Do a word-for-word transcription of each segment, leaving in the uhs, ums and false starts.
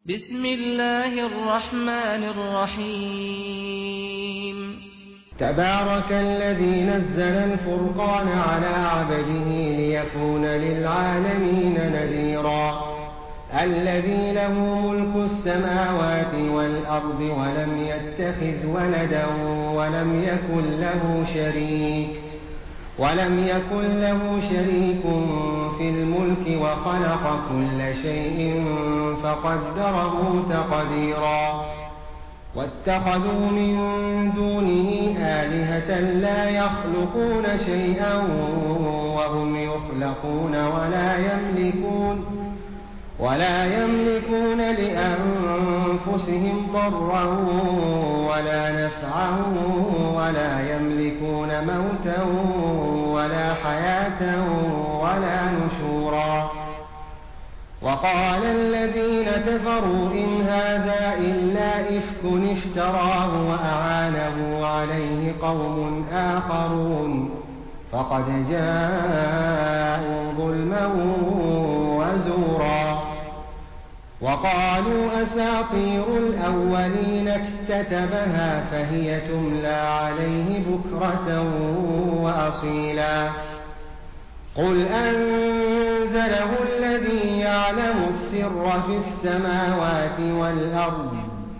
بسم الله الرحمن الرحيم تبارك الذي نزل الفرقان على عبده ليكون للعالمين نذيرا الذي له ملك السماوات والأرض ولم يتخذ ولدا ولم يكن له شريك ولم يكن له شريك في الملك وخلق كل شيء فقدره تقديرا واتخذوا من دونه آلهة لا يخلقون شيئا وهم يخلقون ولا يملكون ولا يملكون لأنفسهم ضرا ولا نفعا ولا يملكون موتا ولا حياة ولا نشورا وقال الذين كفروا إن هذا إلا إفك افتراه وأعانه عليه قوم آخرون فقد جاءوا ظلما وزورا وقالوا أساطير الأولين اكتتبها فهي تملى عليه بكرة وأصيلا قل أنزله الذي يعلم السر في السماوات والأرض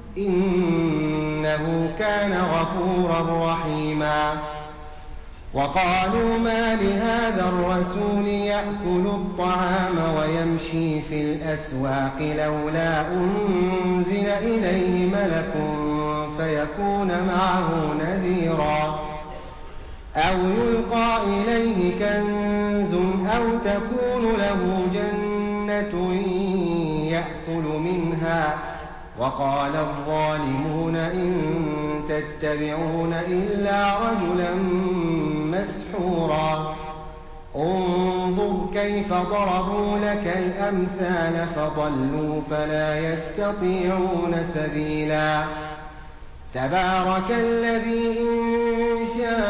إنه كان غفورا رحيما وقالوا ما لهذا الرسول يأكل الطعام ويمشي في الأسواق لولا أنزل إليه ملك فيكون معه نذيرا أو يلقى إليه كنز أو تكون له جنة يأكل منها وقال الظالمون إن تتبعون إلا رجلا مسحورا انظر كيف ضربوا لك الأمثال فضلوا فلا يستطيعون سبيلا تبارك الذي إن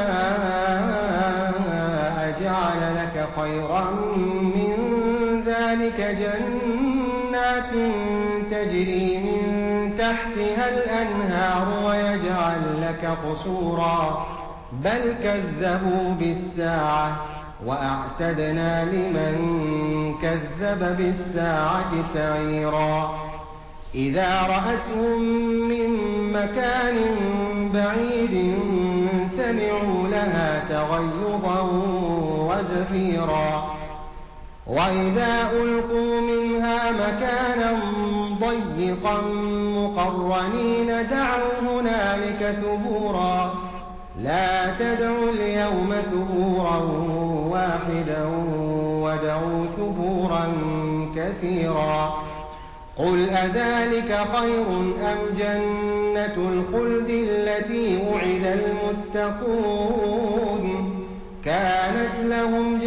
شاء جعل لك خيرا من ذلك جنات تجري من تحتها الأنهار ويجعل لك قصورا بل كذبوا بالساعة وأعتدنا لمن كذب بالساعة سعيرا إذا رأتهم من مكان بعيد سمعوا لها تغيظا وزفيرا وإذا ألقوا منها مكانا ضيقا مقرنين دعوا هنالك ثبورا لا تدعوا اليوم ثبورا واحدا ودعوا ثبورا كثيرا قل أذلك خير أم جنة الخلد التي وعد المتقون كانت لهم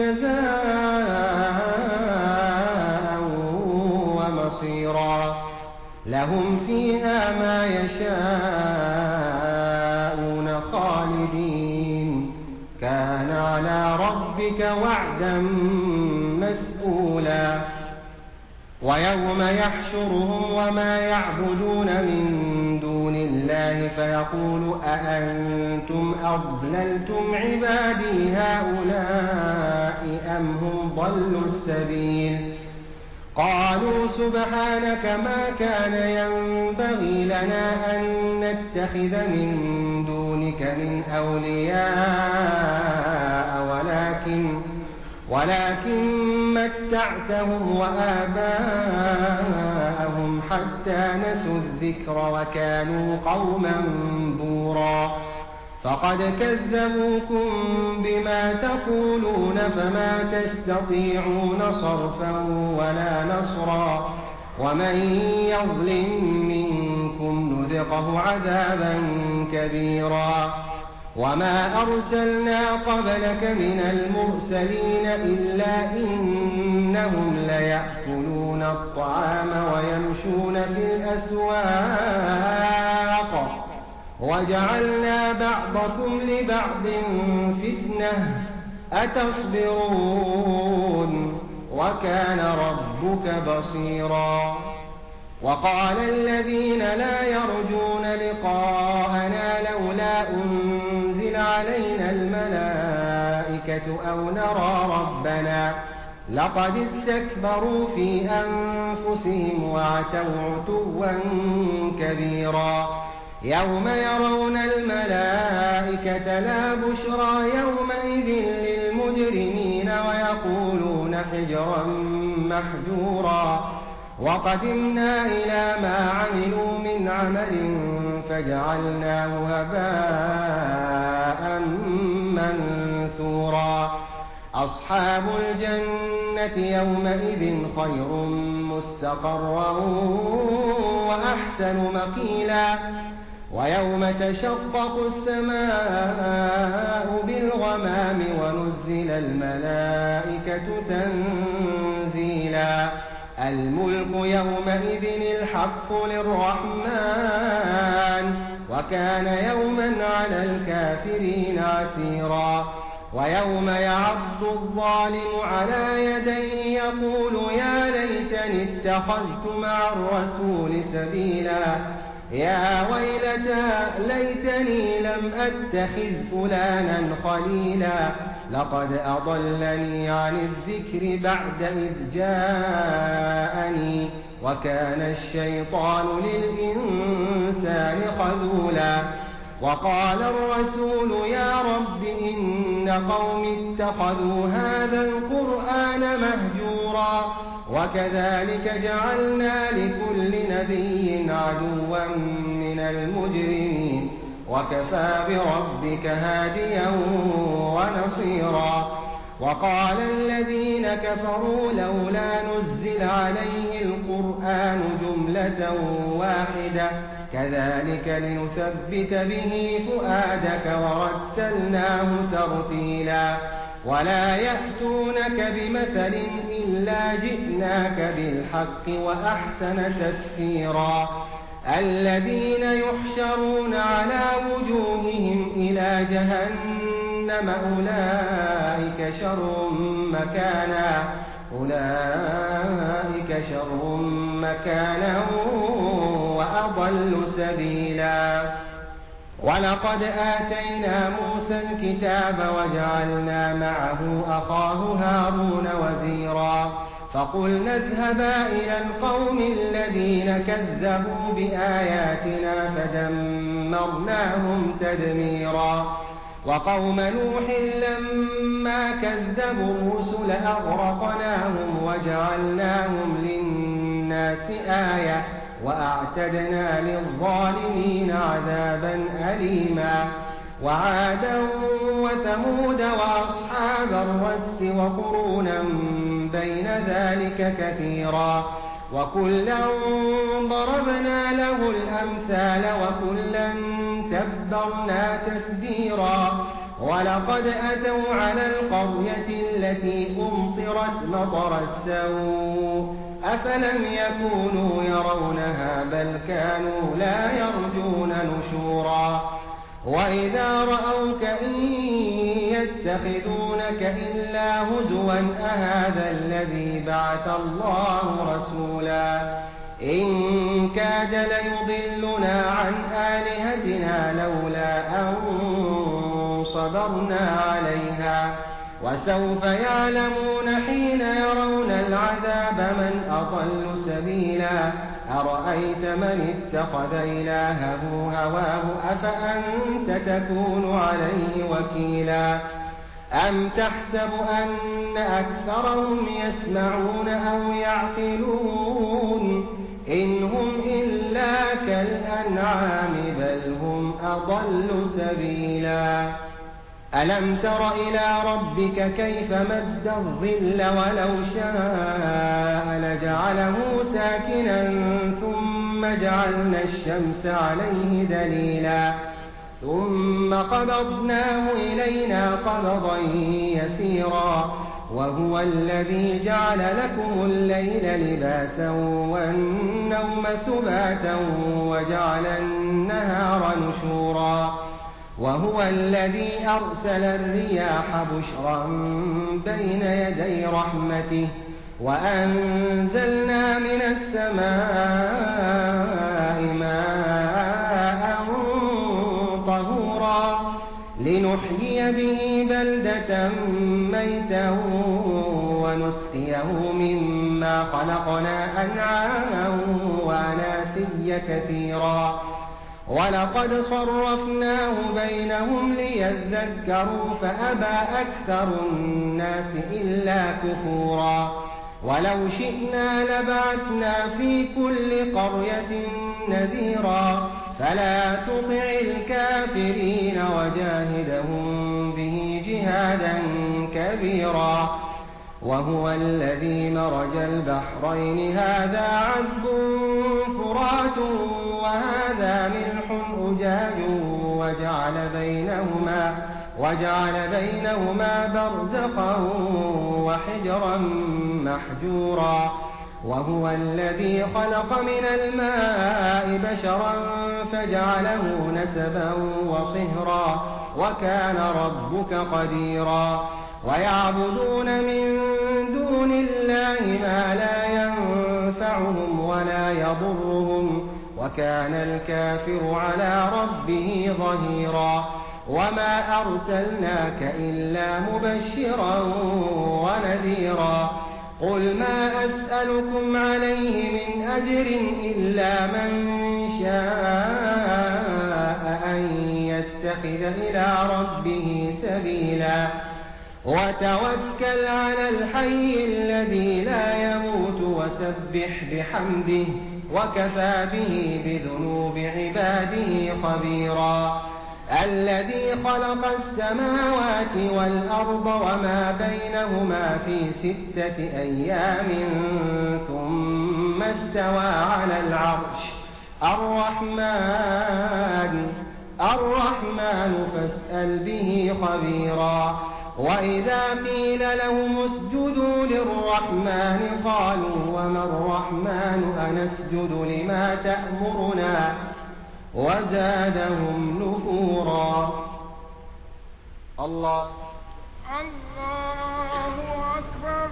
جزاء ومصيرا لهم فيها ما يشاءون خالدين كان على ربك وعدا مسئولا ويوم يحشرهم وما يعبدون من دون الله فيقول أأنتم أضللتم عبادي هؤلاء أم هم ضلوا السبيل قالوا سبحانك ما كان ينبغي لنا أن نتخذ من دونك من أولياء ولكن ولكن متعتهم وآباءهم حتى نسوا الذكر وكانوا قوما بورا فقد كذبوكم بما تقولون فما تستطيعون صرفا ولا نصرا ومن يظلم منكم نذقه عذابا كبيرا وما أرسلنا قبلك من المرسلين إلا إنهم ليأكلون الطعام ويمشون في الأسواق وجعلنا بعضكم لبعض فتنة أتصبرون وكان ربك بصيرا وقال الذين لا يرجون لقاءنا لولا أنزل علينا الملائكة أو نرى ربنا لقد استكبروا في أنفسهم وعتوا عتوا كبيرا يوم يرون الملائكة لا بشرى يومئذ للمجرمين ويقولون حجرا محجورا وقدمنا إلى ما عملوا من عمل فجعلناه هباء منثورا أصحاب الجنة يومئذ خير مستقرا وأحسن مقيلا ويوم تشقق السماء بالغمام ونزل الملائكة تنزيلا الملك يومئذ الحق للرحمن وكان يوما على الكافرين عسيرا ويوم يعض الظالم على يديه يقول يا ليتني اتخذت مع الرسول سبيلا يا ويلتى ليتني لم أتخذ فلانا خليلا لقد أضلني عن الذكر بعد إذ جاءني وكان الشيطان للإنسان خذولا وقال الرسول يا رب إن قوم اتخذوا هذا القرآن مهجورا وكذلك جعلنا لكل نبي عدوا من المجرمين وكفى بربك هاديا ونصيرا وقال الذين كفروا لولا نزل عليه القرآن جملة واحدة كذلك لنثبت به فؤادك ورتلناه ترتيلا ولا يأتونك بمثل إلا جئناك بالحق وأحسن تفسيرا الذين يحشرون على وجوههم إلى جهنم أولئك شر مكانا أولئك شر مكانا وأضل سبيلا ولقد آتينا موسى الكتاب وجعلنا معه أخاه هارون وزيرا فقلنا اذهبا إلى القوم الذين كذبوا بآياتنا فدمرناهم تدميرا وقوم نوح لما كذبوا الرسل أغرقناهم وجعلناهم للناس آية وأعتدنا للظالمين عذابا أليما وعادا وثمود وأصحاب الرس وقرونا بين ذلك كثيرا وكلا ضربنا له الأمثال وكلا تبرنا تتبيرا ولقد أتوا على القرية التي أمطرت مطر السوء أفلم يكونوا يرونها بل كانوا لا يرجون نشورا وإذا رأوك إن يتخذونك إلا هزوا أهذا الذي بعث الله رسولا إن كاد ليضلنا عن آلهتنا لولا أن صبرنا عليها وسوف يعلمون حين يرون العذاب من أضل سبيلا أرأيت من اتخذ إلهه هواه أفأنت تكون عليه وكيلا أم تحسب أن أكثرهم يسمعون أو يعقلون إن هم إلا كالأنعام بل هم أضل سبيلا ألم تر إلى ربك كيف مد الظل ولو شاء لجعله ساكنا ثم جعلنا الشمس عليه دليلا ثم قبضناه إلينا قبضا يسيرا وهو الذي جعل لكم الليل لباسا والنوم سباتا وجعل النهار نشورا وهو الذي أرسل الرياح بشرا بين يدي رحمته وأنزلنا من السماء ماء طهورا لنحيي به بلدة ميتا ونسقيه مما خلقنا أنعاما وأناسيا كثيرا ولقد صرفناه بينهم ليذكروا فأبى أكثر الناس إلا كفورا ولو شئنا لبعثنا في كل قرية نذيرا فلا تطع الكافرين وجاهدهم به جهادا كبيرا وهو الذي مرج البحرين هذا عذب فرات وهذا ملح أجاج وجعل بينهما وجعل بينهما برزخا وحجرا محجورا وهو الذي خلق من الماء بشرا فجعله نسبا وصهرا وكان ربك قديرا ويعبدون من دون الله ما لا ينفعهم ولا يضرهم وكان الكافر على ربه ظهيرا وما أرسلناك إلا مبشرا ونذيرا قل ما أسألكم عليه من أجر إلا من شاء أن يتخذ إلى ربه سبيلا وتوكل على الحي الذي لا يموت وسبح بحمده وكفى به بذنوب عباده خبيرا الذي خلق السماوات والأرض وما بينهما في ستة أيام ثم استوى على العرش الرحمن الرحمن فاسأل به خبيرا وإذا قيل لهم اسجدوا للرحمن قالوا وما الرحمن أنسجد لما تأمرنا وزادهم نفورا الله الله أكبر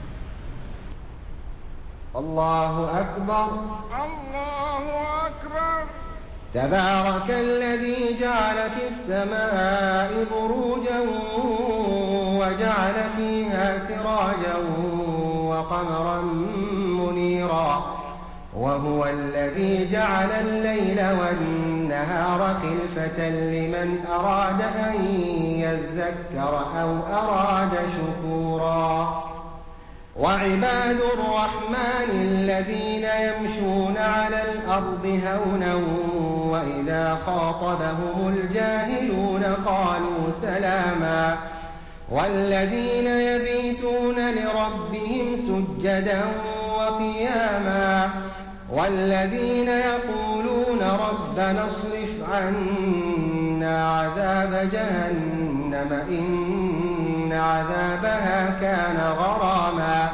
الله أكبر الله أكبر تبارك الذي جعل في السماء بروجا وجعل فيها سراجا وقمرا منيرا وهو الذي جعل الليل والنهار خلفة لمن أراد أن يذكر أو أراد شكورا وعباد الرحمن الذين يمشون على الأرض هونا وإذا خاطبهم الجاهلون قالوا سلاما والذين يبيتون لربهم سجدا وقياما والذين يقولون ربنا اصرف عنا عذاب جهنم إن عذابها كان غراما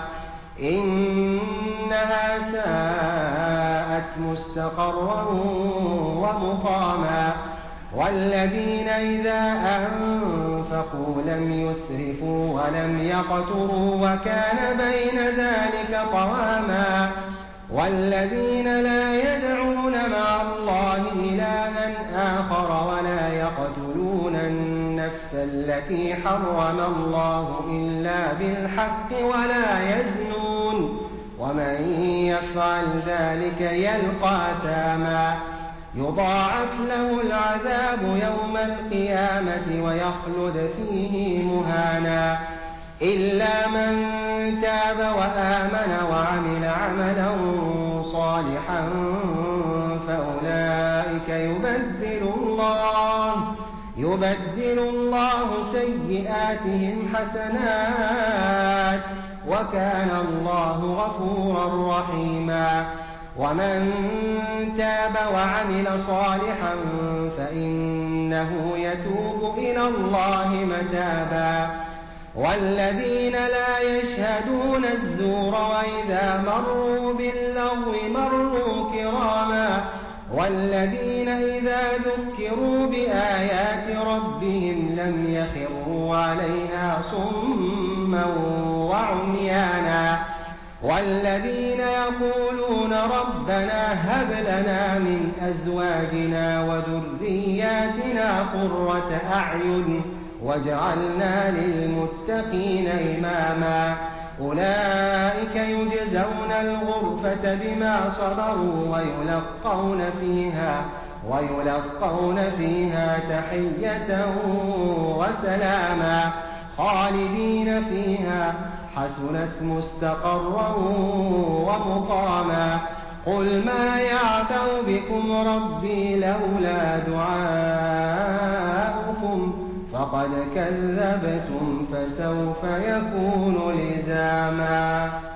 إنها ساءت مستقرا ومقاما والذين إذا أنفقوا لم يسرفوا ولم يقتروا وكان بين ذلك قواما والذين لا يدعون مع الله إلها آخر ولا يقتلون النفس التي حرم الله إلا بالحق ولا يزنون ومن يفعل ذلك يلقى أثاما يضاعف له العذاب يوم القيامة ويخلد فيه مهانا إلا من تاب وآمن وعمل عملا صالحا فأولئك يبدل الله يبدل الله سيئاتهم حسنات وكان الله غفورا رحيما ومن تاب وعمل صالحا فإنه يتوب إلى الله متابا والذين لا يشهدون الزور وإذا مروا باللغو مروا كراما والذين إذا ذكروا بآيات ربهم لم يخروا عليها صما وعميانا والذين يقولون ربنا هب لنا من أزواجنا وذرياتنا قرة أعين واجعلنا للمتقين إماما أولئك يجزون الغرفة بما صبروا ويلقون فيها ويلقون فيها تحية وسلاما خالدين فيها حسنت مستقرا ومقاما قل ما يعبأ بكم ربي لولا دعاؤكم فقد كذبتم فسوف يكون لزاما.